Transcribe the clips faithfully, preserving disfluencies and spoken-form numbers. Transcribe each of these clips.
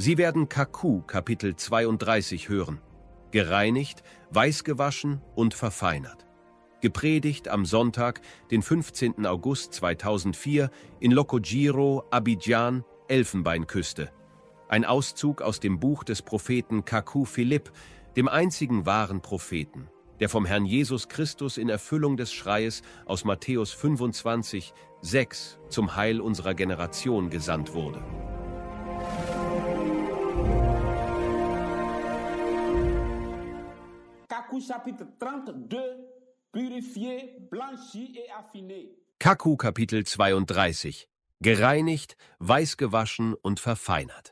Sie werden Kaku, Kapitel zweiunddreißig hören. Gereinigt, weißgewaschen und verfeinert. Gepredigt am Sonntag, den fünfzehnten August zweitausendvier in Lokojiro, Abidjan, Elfenbeinküste. Ein Auszug aus dem Buch des Propheten Kaku Philipp, dem einzigen wahren Propheten, der vom Herrn Jesus Christus in Erfüllung des Schreies aus Matthäus fünfundzwanzig, sechs zum Heil unserer Generation gesandt wurde. Kaku chapitre trente-deux, purifié, blanchi et affiné. Kaku Kapitel zweiunddreißig. Gereinigt, weißgewaschen und verfeinert.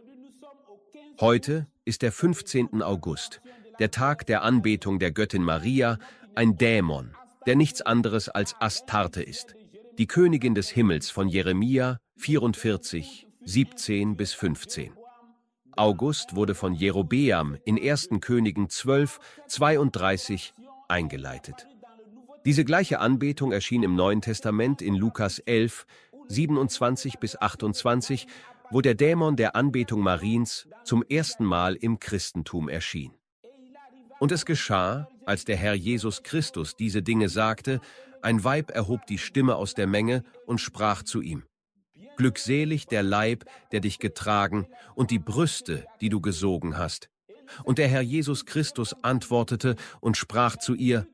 Heute ist der fünfzehnten August, der Tag der Anbetung der Göttin Maria, ein Dämon, der nichts anderes als Astarte ist, die Königin des Himmels von Jeremia vierundvierzig, siebzehn bis fünfzehn. August wurde von Jerobeam in ersten Königen zwölf, zweiunddreißig eingeleitet. Diese gleiche Anbetung erschien im Neuen Testament in Lukas elf, siebenundzwanzig bis achtundzwanzig, wo der Dämon der Anbetung Mariens zum ersten Mal im Christentum erschien. Und es geschah, als der Herr Jesus Christus diese Dinge sagte, ein Weib erhob die Stimme aus der Menge und sprach zu ihm: Glückselig der Leib, der dich getragen, und die Brüste, die du gesogen hast. Und der Herr Jesus Christus antwortete und sprach zu ihr: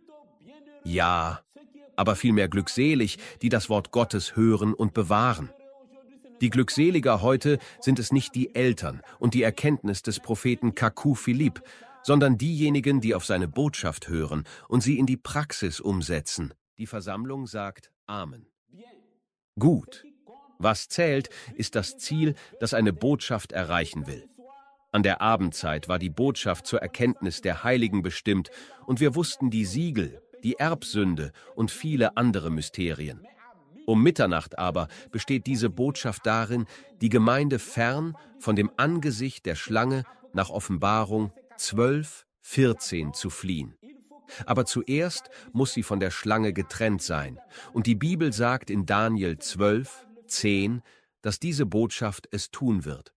Ja, aber vielmehr glückselig, die das Wort Gottes hören und bewahren. Die Glückseliger heute sind es nicht die Eltern und die Erkenntnis des Propheten Kaku Philipp, sondern diejenigen, die auf seine Botschaft hören und sie in die Praxis umsetzen. Die Versammlung sagt Amen. Gut. Was zählt, ist das Ziel, das eine Botschaft erreichen will. An der Abendzeit war die Botschaft zur Erkenntnis der Heiligen bestimmt und wir wussten die Siegel, die Erbsünde und viele andere Mysterien. Um Mitternacht aber besteht diese Botschaft darin, die Gemeinde fern von dem Angesicht der Schlange nach Offenbarung zwölf, vierzehn zu fliehen. Aber zuerst muss sie von der Schlange getrennt sein. Und die Bibel sagt in Daniel zwölf, zehn, dass diese Botschaft es tun wird.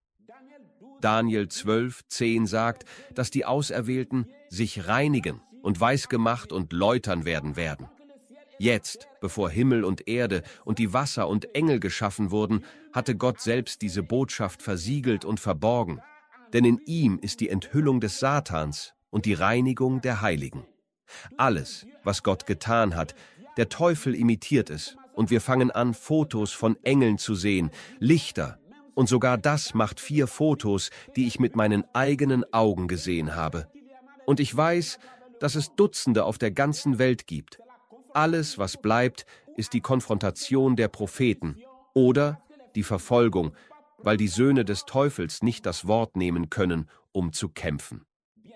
Daniel zwölf, zehn sagt, dass die Auserwählten sich reinigen und weißgemacht und läutern werden werden. Jetzt, bevor Himmel und Erde und die Wasser und Engel geschaffen wurden, hatte Gott selbst diese Botschaft versiegelt und verborgen. Denn in ihm ist die Enthüllung des Satans und die Reinigung der Heiligen. Alles, was Gott getan hat, der Teufel imitiert es, und wir fangen an, Fotos von Engeln zu sehen, Lichter, und sogar das macht vier Fotos, die ich mit meinen eigenen Augen gesehen habe. Und ich weiß, dass es Dutzende auf der ganzen Welt gibt. Alles, was bleibt, ist die Konfrontation der Propheten oder die Verfolgung, weil die Söhne des Teufels nicht das Wort nehmen können, um zu kämpfen.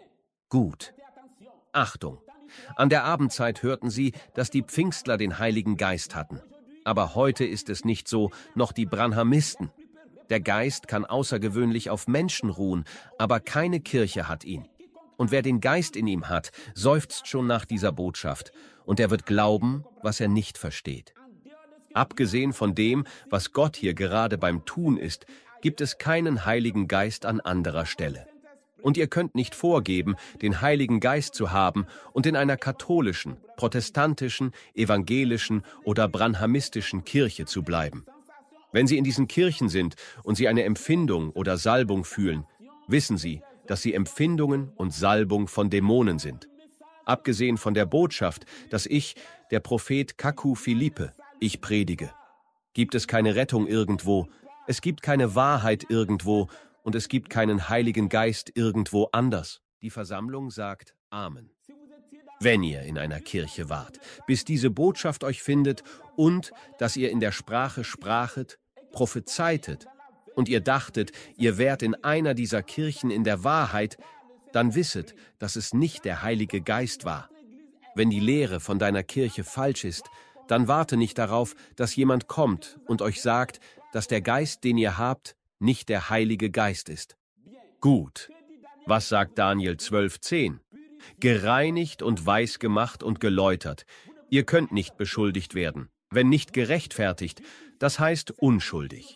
Gut. Achtung! An der Abendzeit hörten sie, dass die Pfingstler den Heiligen Geist hatten. Aber heute ist es nicht so, noch die Branhamisten. Der Geist kann außergewöhnlich auf Menschen ruhen, aber keine Kirche hat ihn. Und wer den Geist in ihm hat, seufzt schon nach dieser Botschaft, und er wird glauben, was er nicht versteht. Abgesehen von dem, was Gott hier gerade beim Tun ist, gibt es keinen Heiligen Geist an anderer Stelle. Und ihr könnt nicht vorgeben, den Heiligen Geist zu haben und in einer katholischen, protestantischen, evangelischen oder branhamistischen Kirche zu bleiben. Wenn Sie in diesen Kirchen sind und Sie eine Empfindung oder Salbung fühlen, wissen Sie, dass Sie Empfindungen und Salbung von Dämonen sind. Abgesehen von der Botschaft, dass ich, der Prophet Kaku Philippe, ich predige. Gibt es keine Rettung irgendwo, es gibt keine Wahrheit irgendwo und es gibt keinen Heiligen Geist irgendwo anders. Die Versammlung sagt Amen. Wenn ihr in einer Kirche wart, bis diese Botschaft euch findet und dass ihr in der Sprache sprachet, prophezeitet und ihr dachtet, ihr wärt in einer dieser Kirchen in der Wahrheit, dann wisset, dass es nicht der Heilige Geist war. Wenn die Lehre von deiner Kirche falsch ist, dann warte nicht darauf, dass jemand kommt und euch sagt, dass der Geist, den ihr habt, nicht der Heilige Geist ist. Gut. Was sagt Daniel zwölf, zehn? Gereinigt und weiß gemacht und geläutert. Ihr könnt nicht beschuldigt werden. Wenn nicht gerechtfertigt, das heißt unschuldig.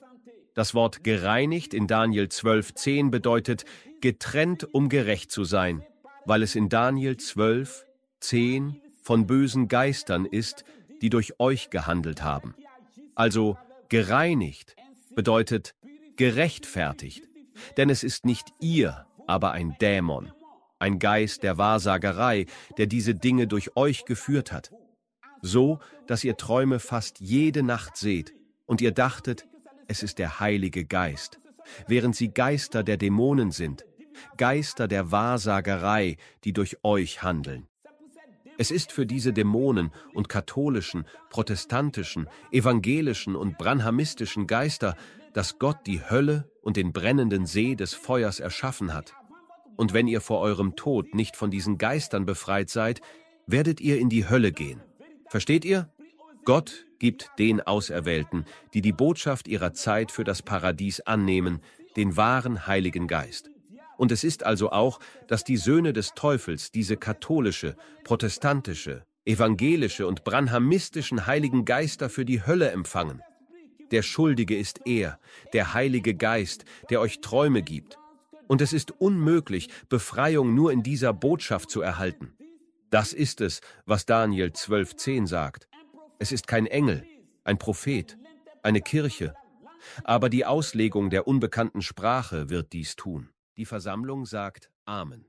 Das Wort gereinigt in Daniel zwölf zehn bedeutet getrennt, um gerecht zu sein, weil es in Daniel zwölf zehn von bösen Geistern ist, die durch euch gehandelt haben. Also gereinigt bedeutet gerechtfertigt, denn es ist nicht ihr, aber ein Dämon, ein Geist der Wahrsagerei, der diese Dinge durch euch geführt hat. So, dass ihr Träume fast jede Nacht seht und ihr dachtet, es ist der Heilige Geist, während sie Geister der Dämonen sind, Geister der Wahrsagerei, die durch euch handeln. Es ist für diese Dämonen und katholischen, protestantischen, evangelischen und branhamistischen Geister, dass Gott die Hölle und den brennenden See des Feuers erschaffen hat. Und wenn ihr vor eurem Tod nicht von diesen Geistern befreit seid, werdet ihr in die Hölle gehen. Versteht ihr? Gott gibt den Auserwählten, die die Botschaft ihrer Zeit für das Paradies annehmen, den wahren Heiligen Geist. Und es ist also auch, dass die Söhne des Teufels diese katholische, protestantische, evangelische und branhamistischen Heiligen Geister für die Hölle empfangen. Der Schuldige ist er, der Heilige Geist, der euch Träume gibt. Und es ist unmöglich, Befreiung nur in dieser Botschaft zu erhalten. Das ist es, was Daniel zwölf zehn sagt. Es ist kein Engel, ein Prophet, eine Kirche. Aber die Auslegung der unbekannten Sprache wird dies tun. Die Versammlung sagt Amen.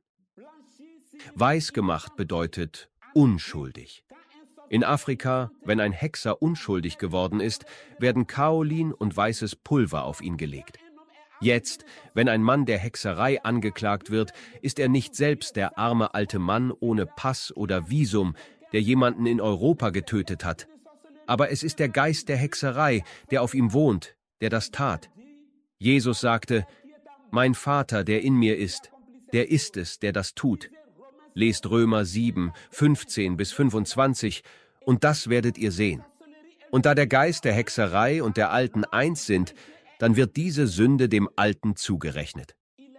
Weisgemacht bedeutet unschuldig. In Afrika, wenn ein Hexer unschuldig geworden ist, werden Kaolin und weißes Pulver auf ihn gelegt. Jetzt, wenn ein Mann der Hexerei angeklagt wird, ist er nicht selbst der arme alte Mann ohne Pass oder Visum, der jemanden in Europa getötet hat. Aber es ist der Geist der Hexerei, der auf ihm wohnt, der das tat. Jesus sagte, mein Vater, der in mir ist, der ist es, der das tut. Lest Römer sieben, fünfzehn bis fünfundzwanzig, und das werdet ihr sehen. Und da der Geist der Hexerei und der Alten eins sind, dann wird diese Sünde dem Alten zugerechnet.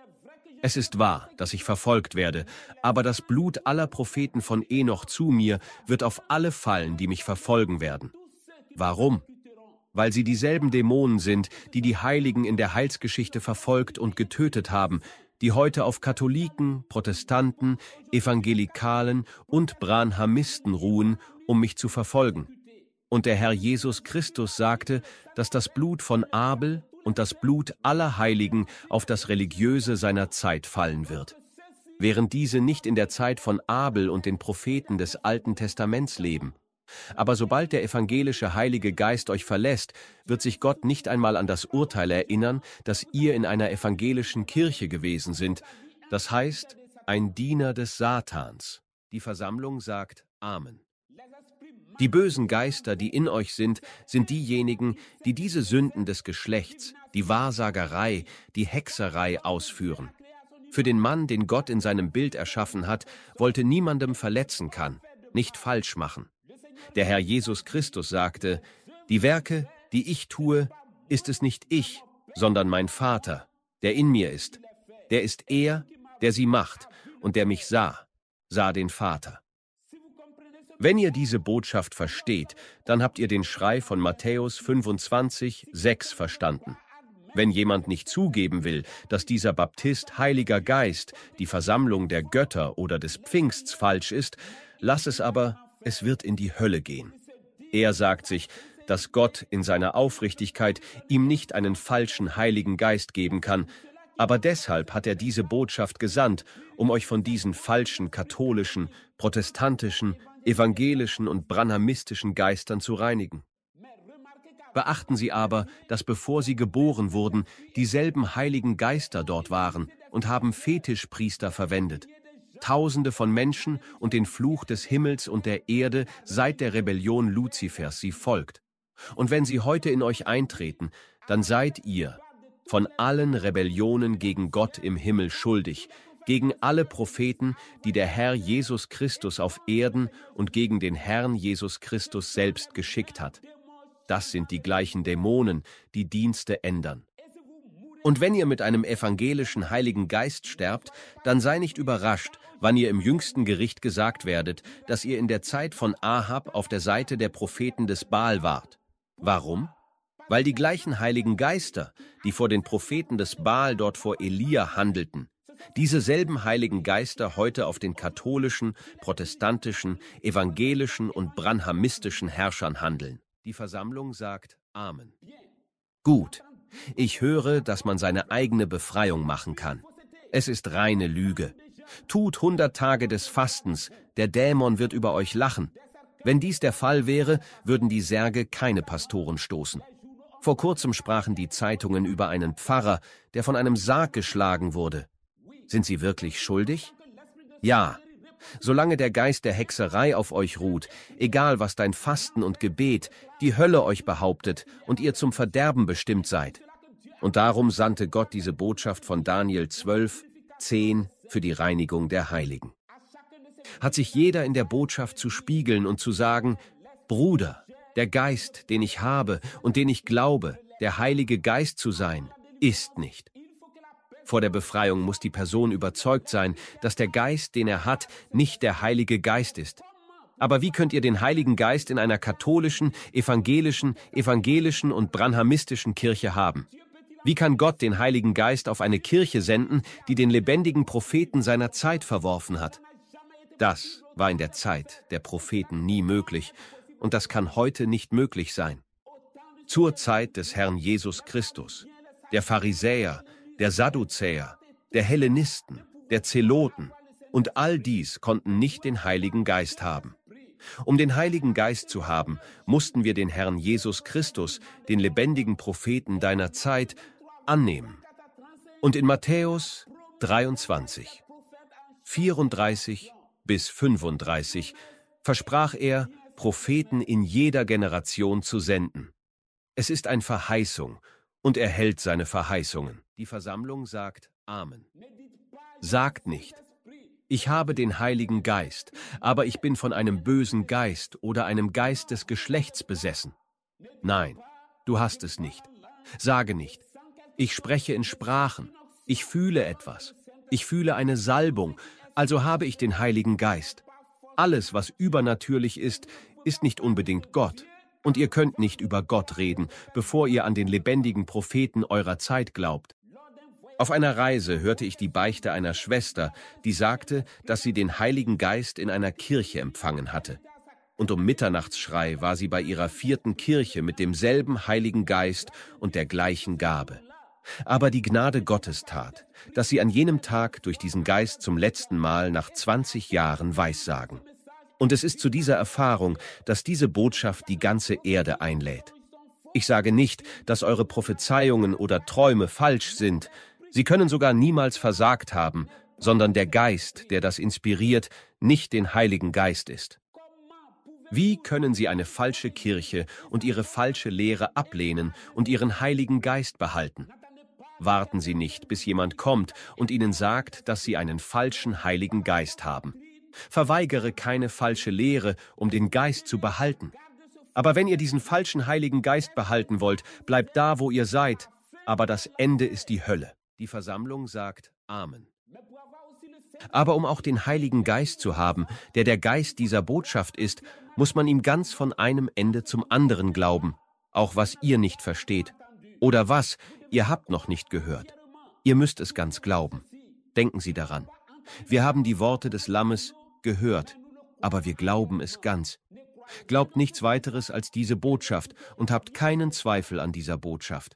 Es ist wahr, dass ich verfolgt werde, aber das Blut aller Propheten von Enoch zu mir wird auf alle fallen, die mich verfolgen werden. Warum? Weil sie dieselben Dämonen sind, die die Heiligen in der Heilsgeschichte verfolgt und getötet haben, die heute auf Katholiken, Protestanten, Evangelikalen und Branhamisten ruhen, um mich zu verfolgen. Und der Herr Jesus Christus sagte, dass das Blut von Abel und das Blut aller Heiligen auf das Religiöse seiner Zeit fallen wird. Während diese nicht in der Zeit von Abel und den Propheten des Alten Testaments leben. Aber sobald der evangelische Heilige Geist euch verlässt, wird sich Gott nicht einmal an das Urteil erinnern, dass ihr in einer evangelischen Kirche gewesen sind. Das heißt, ein Diener des Satans. Die Versammlung sagt Amen. Die bösen Geister, die in euch sind, sind diejenigen, die diese Sünden des Geschlechts, die Wahrsagerei, die Hexerei ausführen. Für den Mann, den Gott in seinem Bild erschaffen hat, wollte niemandem verletzen kann, nicht falsch machen. Der Herr Jesus Christus sagte, die Werke, die ich tue, ist es nicht ich, sondern mein Vater, der in mir ist. Der ist er, der sie macht und der mich sah, sah den Vater. Wenn ihr diese Botschaft versteht, dann habt ihr den Schrei von Matthäus fünfundzwanzig, sechs verstanden. Wenn jemand nicht zugeben will, dass dieser Baptist Heiliger Geist, die Versammlung der Götter oder des Pfingsts falsch ist, lass es aber, es wird in die Hölle gehen. Er sagt sich, dass Gott in seiner Aufrichtigkeit ihm nicht einen falschen Heiligen Geist geben kann, aber deshalb hat er diese Botschaft gesandt, um euch von diesen falschen katholischen, protestantischen, evangelischen und branhamistischen Geistern zu reinigen. Beachten Sie aber, dass bevor Sie geboren wurden, dieselben Heiligen Geister dort waren und haben Fetischpriester verwendet. Tausende von Menschen und den Fluch des Himmels und der Erde seit der Rebellion Luzifers sie folgt. Und wenn sie heute in euch eintreten, dann seid ihr von allen Rebellionen gegen Gott im Himmel schuldig, gegen alle Propheten, die der Herr Jesus Christus auf Erden und gegen den Herrn Jesus Christus selbst geschickt hat. Das sind die gleichen Dämonen, die Dienste ändern. Und wenn ihr mit einem evangelischen Heiligen Geist sterbt, dann sei nicht überrascht, wann ihr im jüngsten Gericht gesagt werdet, dass ihr in der Zeit von Ahab auf der Seite der Propheten des Baal wart. Warum? Weil die gleichen Heiligen Geister, die vor den Propheten des Baal dort vor Elia handelten, diese selben heiligen Geister heute auf den katholischen, protestantischen, evangelischen und branhamistischen Herrschern handeln. Die Versammlung sagt Amen. Gut, ich höre, dass man seine eigene Befreiung machen kann. Es ist reine Lüge. Tut hundert Tage des Fastens, der Dämon wird über euch lachen. Wenn dies der Fall wäre, würden die Särge keine Pastoren stoßen. Vor kurzem sprachen die Zeitungen über einen Pfarrer, der von einem Sarg geschlagen wurde. Sind sie wirklich schuldig? Ja. Solange der Geist der Hexerei auf euch ruht, egal was dein Fasten und Gebet, die Hölle euch behauptet und ihr zum Verderben bestimmt seid. Und darum sandte Gott diese Botschaft von Daniel zwölf, zehn für die Reinigung der Heiligen. Hat sich jeder in der Botschaft zu spiegeln und zu sagen, Bruder, der Geist, den ich habe und den ich glaube, der Heilige Geist zu sein, ist nicht. Vor der Befreiung muss die Person überzeugt sein, dass der Geist, den er hat, nicht der Heilige Geist ist. Aber wie könnt ihr den Heiligen Geist in einer katholischen, evangelischen, evangelischen und branhamistischen Kirche haben? Wie kann Gott den Heiligen Geist auf eine Kirche senden, die den lebendigen Propheten seiner Zeit verworfen hat? Das war in der Zeit der Propheten nie möglich, und das kann heute nicht möglich sein. Zur Zeit des Herrn Jesus Christus, der Pharisäer, der Sadduzäer, der Hellenisten, der Zeloten und all dies konnten nicht den Heiligen Geist haben. Um den Heiligen Geist zu haben, mussten wir den Herrn Jesus Christus, den lebendigen Propheten deiner Zeit, annehmen. Und in Matthäus dreiundzwanzig, vierunddreißig bis fünfunddreißig versprach er, Propheten in jeder Generation zu senden. Es ist eine Verheißung, und er hält seine Verheißungen. Die Versammlung sagt Amen. Sagt nicht, ich habe den Heiligen Geist, aber ich bin von einem bösen Geist oder einem Geist des Geschlechts besessen. Nein, du hast es nicht. Sage nicht, ich spreche in Sprachen, ich fühle etwas, ich fühle eine Salbung, also habe ich den Heiligen Geist. Alles, was übernatürlich ist, ist nicht unbedingt Gott. Und ihr könnt nicht über Gott reden, bevor ihr an den lebendigen Propheten eurer Zeit glaubt. Auf einer Reise hörte ich die Beichte einer Schwester, die sagte, dass sie den Heiligen Geist in einer Kirche empfangen hatte. Und um Mitternachtsschrei war sie bei ihrer vierten Kirche mit demselben Heiligen Geist und der gleichen Gabe. Aber die Gnade Gottes tat, dass sie an jenem Tag durch diesen Geist zum letzten Mal nach zwanzig Jahren weissagen. Und es ist zu dieser Erfahrung, dass diese Botschaft die ganze Erde einlädt. Ich sage nicht, dass eure Prophezeiungen oder Träume falsch sind. Sie können sogar niemals versagt haben, sondern der Geist, der das inspiriert, nicht den Heiligen Geist ist. Wie können sie eine falsche Kirche und ihre falsche Lehre ablehnen und ihren Heiligen Geist behalten? Warten Sie nicht, bis jemand kommt und Ihnen sagt, dass Sie einen falschen Heiligen Geist haben. Verweigere keine falsche Lehre, um den Geist zu behalten. Aber wenn ihr diesen falschen Heiligen Geist behalten wollt, bleibt da, wo ihr seid. Aber das Ende ist die Hölle. Die Versammlung sagt Amen. Aber um auch den Heiligen Geist zu haben, der der Geist dieser Botschaft ist, muss man ihm ganz von einem Ende zum anderen glauben, auch was ihr nicht versteht. Oder was, ihr habt noch nicht gehört. Ihr müsst es ganz glauben. Denken Sie daran. Wir haben die Worte des Lammes gehört, aber wir glauben es ganz. Glaubt nichts weiteres als diese Botschaft und habt keinen Zweifel an dieser Botschaft.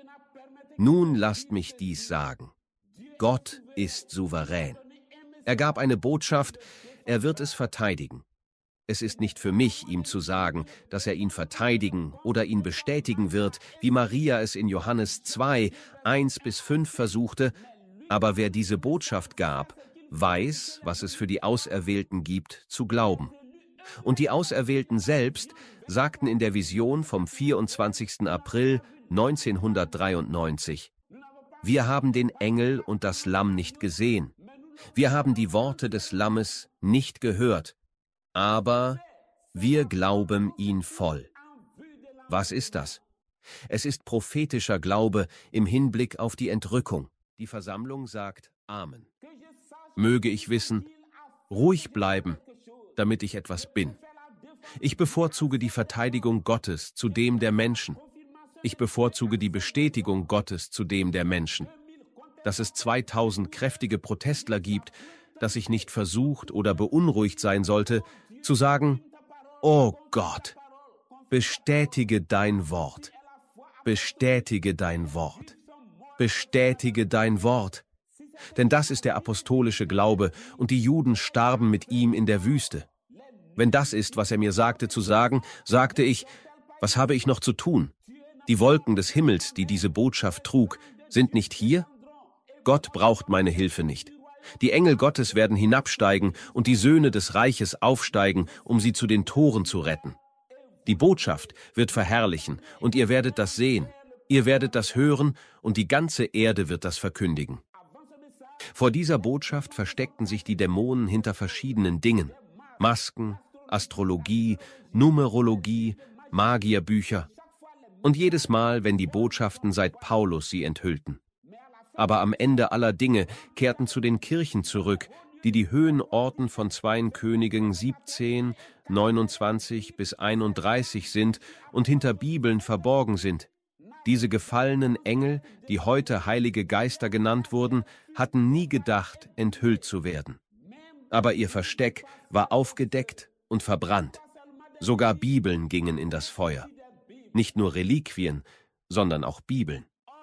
Nun lasst mich dies sagen. Gott ist souverän. Er gab eine Botschaft, er wird es verteidigen. Es ist nicht für mich, ihm zu sagen, dass er ihn verteidigen oder ihn bestätigen wird, wie Maria es in Johannes zwei, eins bis fünf versuchte, aber wer diese Botschaft gab, weiß, was es für die Auserwählten gibt, zu glauben. Und die Auserwählten selbst sagten in der Vision vom vierundzwanzigsten April neunzehnhundertdreiundneunzig, wir haben den Engel und das Lamm nicht gesehen. Wir haben die Worte des Lammes nicht gehört, aber wir glauben ihn voll. Was ist das? Es ist prophetischer Glaube im Hinblick auf die Entrückung. Die Versammlung sagt Amen. Möge ich wissen, ruhig bleiben, damit ich etwas bin. Ich bevorzuge die Verteidigung Gottes zu dem der Menschen. Ich bevorzuge die Bestätigung Gottes zu dem der Menschen. Dass es zweitausend kräftige Protestler gibt, dass ich nicht versucht oder beunruhigt sein sollte, zu sagen, »Oh Gott, bestätige dein Wort, bestätige dein Wort, bestätige dein Wort.« Denn das ist der apostolische Glaube, und die Juden starben mit ihm in der Wüste. Wenn das ist, was er mir sagte zu sagen, sagte ich, was habe ich noch zu tun? Die Wolken des Himmels, die diese Botschaft trug, sind nicht hier? Gott braucht meine Hilfe nicht. Die Engel Gottes werden hinabsteigen und die Söhne des Reiches aufsteigen, um sie zu den Toren zu retten. Die Botschaft wird verherrlichen, und ihr werdet das sehen. Ihr werdet das hören, und die ganze Erde wird das verkündigen. Vor dieser Botschaft versteckten sich die Dämonen hinter verschiedenen Dingen. Masken, Astrologie, Numerologie, Magierbücher. Und jedes Mal, wenn die Botschaften seit Paulus sie enthüllten. Aber am Ende aller Dinge kehrten zu den Kirchen zurück, die die Höhenorten von Zweien Königen siebzehn, neunundzwanzig bis einunddreißig sind und hinter Bibeln verborgen sind. Diese gefallenen Engel, die heute Heilige Geister genannt wurden, hatten nie gedacht, enthüllt zu werden. Aber ihr Versteck war aufgedeckt und verbrannt. Sogar Bibeln gingen in das Feuer. Nicht nur Reliquien, sondern auch Bibeln.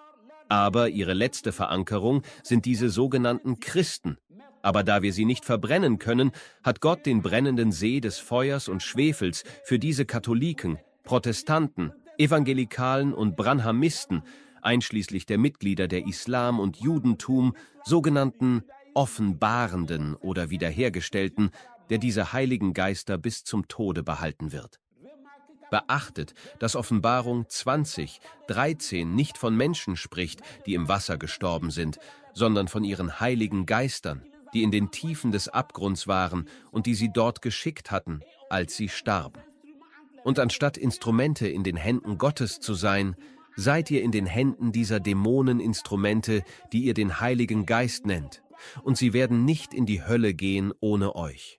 Aber ihre letzte Verankerung sind diese sogenannten Christen. Aber da wir sie nicht verbrennen können, hat Gott den brennenden See des Feuers und Schwefels für diese Katholiken, Protestanten, Evangelikalen und Branhamisten, einschließlich der Mitglieder der Islam und Judentum, sogenannten Offenbarenden oder Wiederhergestellten, der diese heiligen Geister bis zum Tode behalten wird. Beachtet, dass Offenbarung zwanzig, dreizehn nicht von Menschen spricht, die im Wasser gestorben sind, sondern von ihren heiligen Geistern, die in den Tiefen des Abgrunds waren und die sie dort geschickt hatten, als sie starben. Und anstatt Instrumente in den Händen Gottes zu sein, seid ihr in den Händen dieser Dämoneninstrumente, die ihr den Heiligen Geist nennt, und sie werden nicht in die Hölle gehen ohne euch.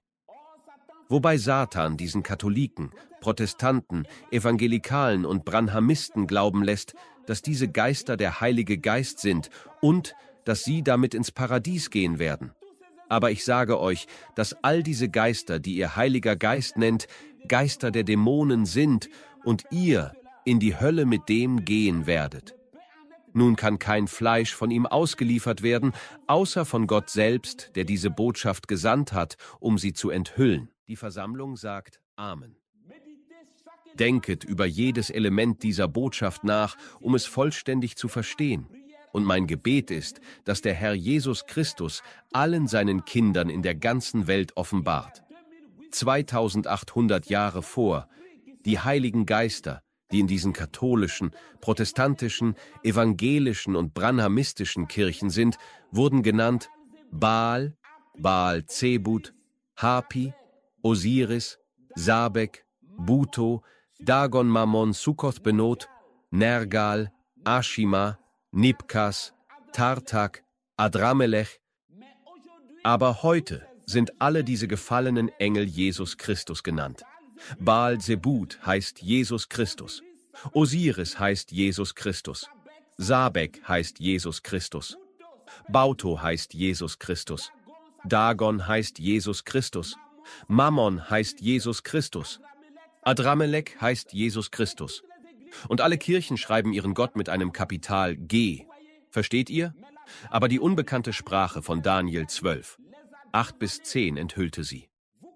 Wobei Satan diesen Katholiken, Protestanten, Evangelikalen und Branhamisten glauben lässt, dass diese Geister der Heilige Geist sind und dass sie damit ins Paradies gehen werden. Aber ich sage euch, dass all diese Geister, die ihr Heiliger Geist nennt, Geister der Dämonen sind und ihr in die Hölle mit dem gehen werdet. Nun kann kein Fleisch von ihm ausgeliefert werden, außer von Gott selbst, der diese Botschaft gesandt hat, um sie zu enthüllen. Die Versammlung sagt Amen. Denket über jedes Element dieser Botschaft nach, um es vollständig zu verstehen. Und mein Gebet ist, dass der Herr Jesus Christus allen seinen Kindern in der ganzen Welt offenbart. zweitausendachthundert Jahre vor, die heiligen Geister, die in diesen katholischen, protestantischen, evangelischen und branhamistischen Kirchen sind, wurden genannt Baal, Baal Zebut, Hapi, Osiris, Sabek, Buto, Dagon Mammon Sukkoth Benot, Nergal, Ashima, Nibkas, Tartak, Adramelech. Aber heute sind alle diese gefallenen Engel Jesus Christus genannt. Baal Zebut heißt Jesus Christus. Osiris heißt Jesus Christus. Sabek heißt Jesus Christus. Bauto heißt Jesus Christus. Dagon heißt Jesus Christus. Mammon heißt Jesus Christus. Adramelech heißt Jesus Christus. Und alle Kirchen schreiben ihren Gott mit einem Kapital G. Versteht ihr? Aber die unbekannte Sprache von Daniel zwölf, acht bis zehn enthüllte sie.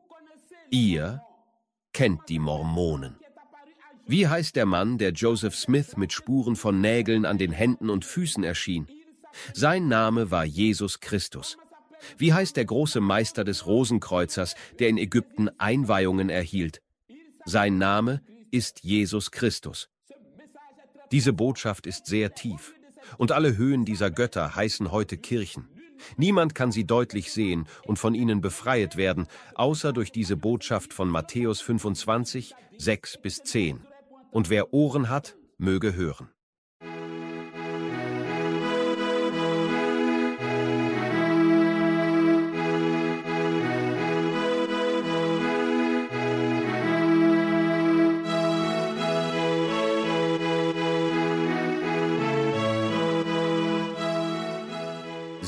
Ihr kennt die Mormonen. Wie heißt der Mann, der Joseph Smith mit Spuren von Nägeln an den Händen und Füßen erschien? Sein Name war Jesus Christus. Wie heißt der große Meister des Rosenkreuzers, der in Ägypten Einweihungen erhielt? Sein Name ist Jesus Christus. Diese Botschaft ist sehr tief, und alle Höhen dieser Götter heißen heute Kirchen. Niemand kann sie deutlich sehen und von ihnen befreit werden, außer durch diese Botschaft von Matthäus fünfundzwanzig, sechs bis zehn. Und wer Ohren hat, möge hören.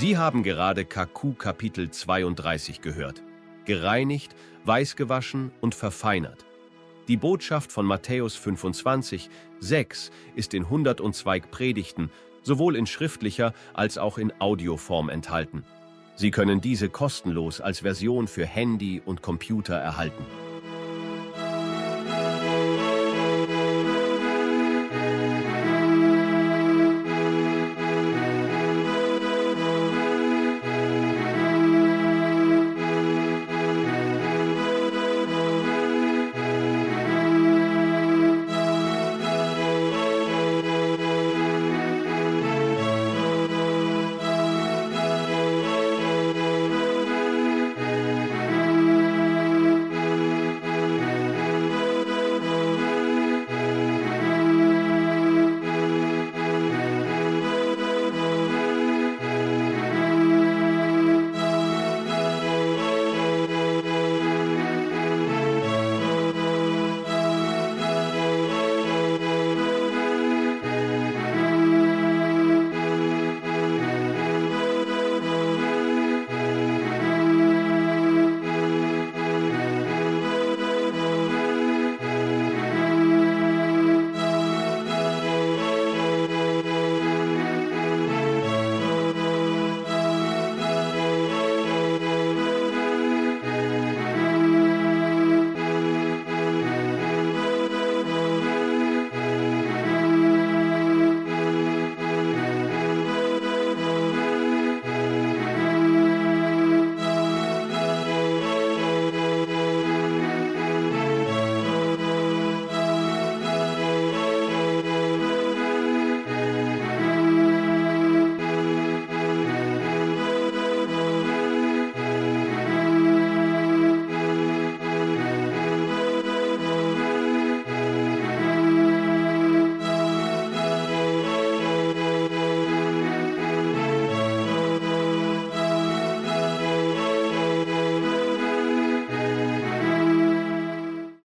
Sie haben gerade K Q Kapitel zweiunddreißig gehört. Gereinigt, weißgewaschen und verfeinert. Die Botschaft von Matthäus fünfundzwanzig, sechs ist in hundertzwei Predigten, sowohl in schriftlicher als auch in Audioform enthalten. Sie können diese kostenlos als Version für Handy und Computer erhalten.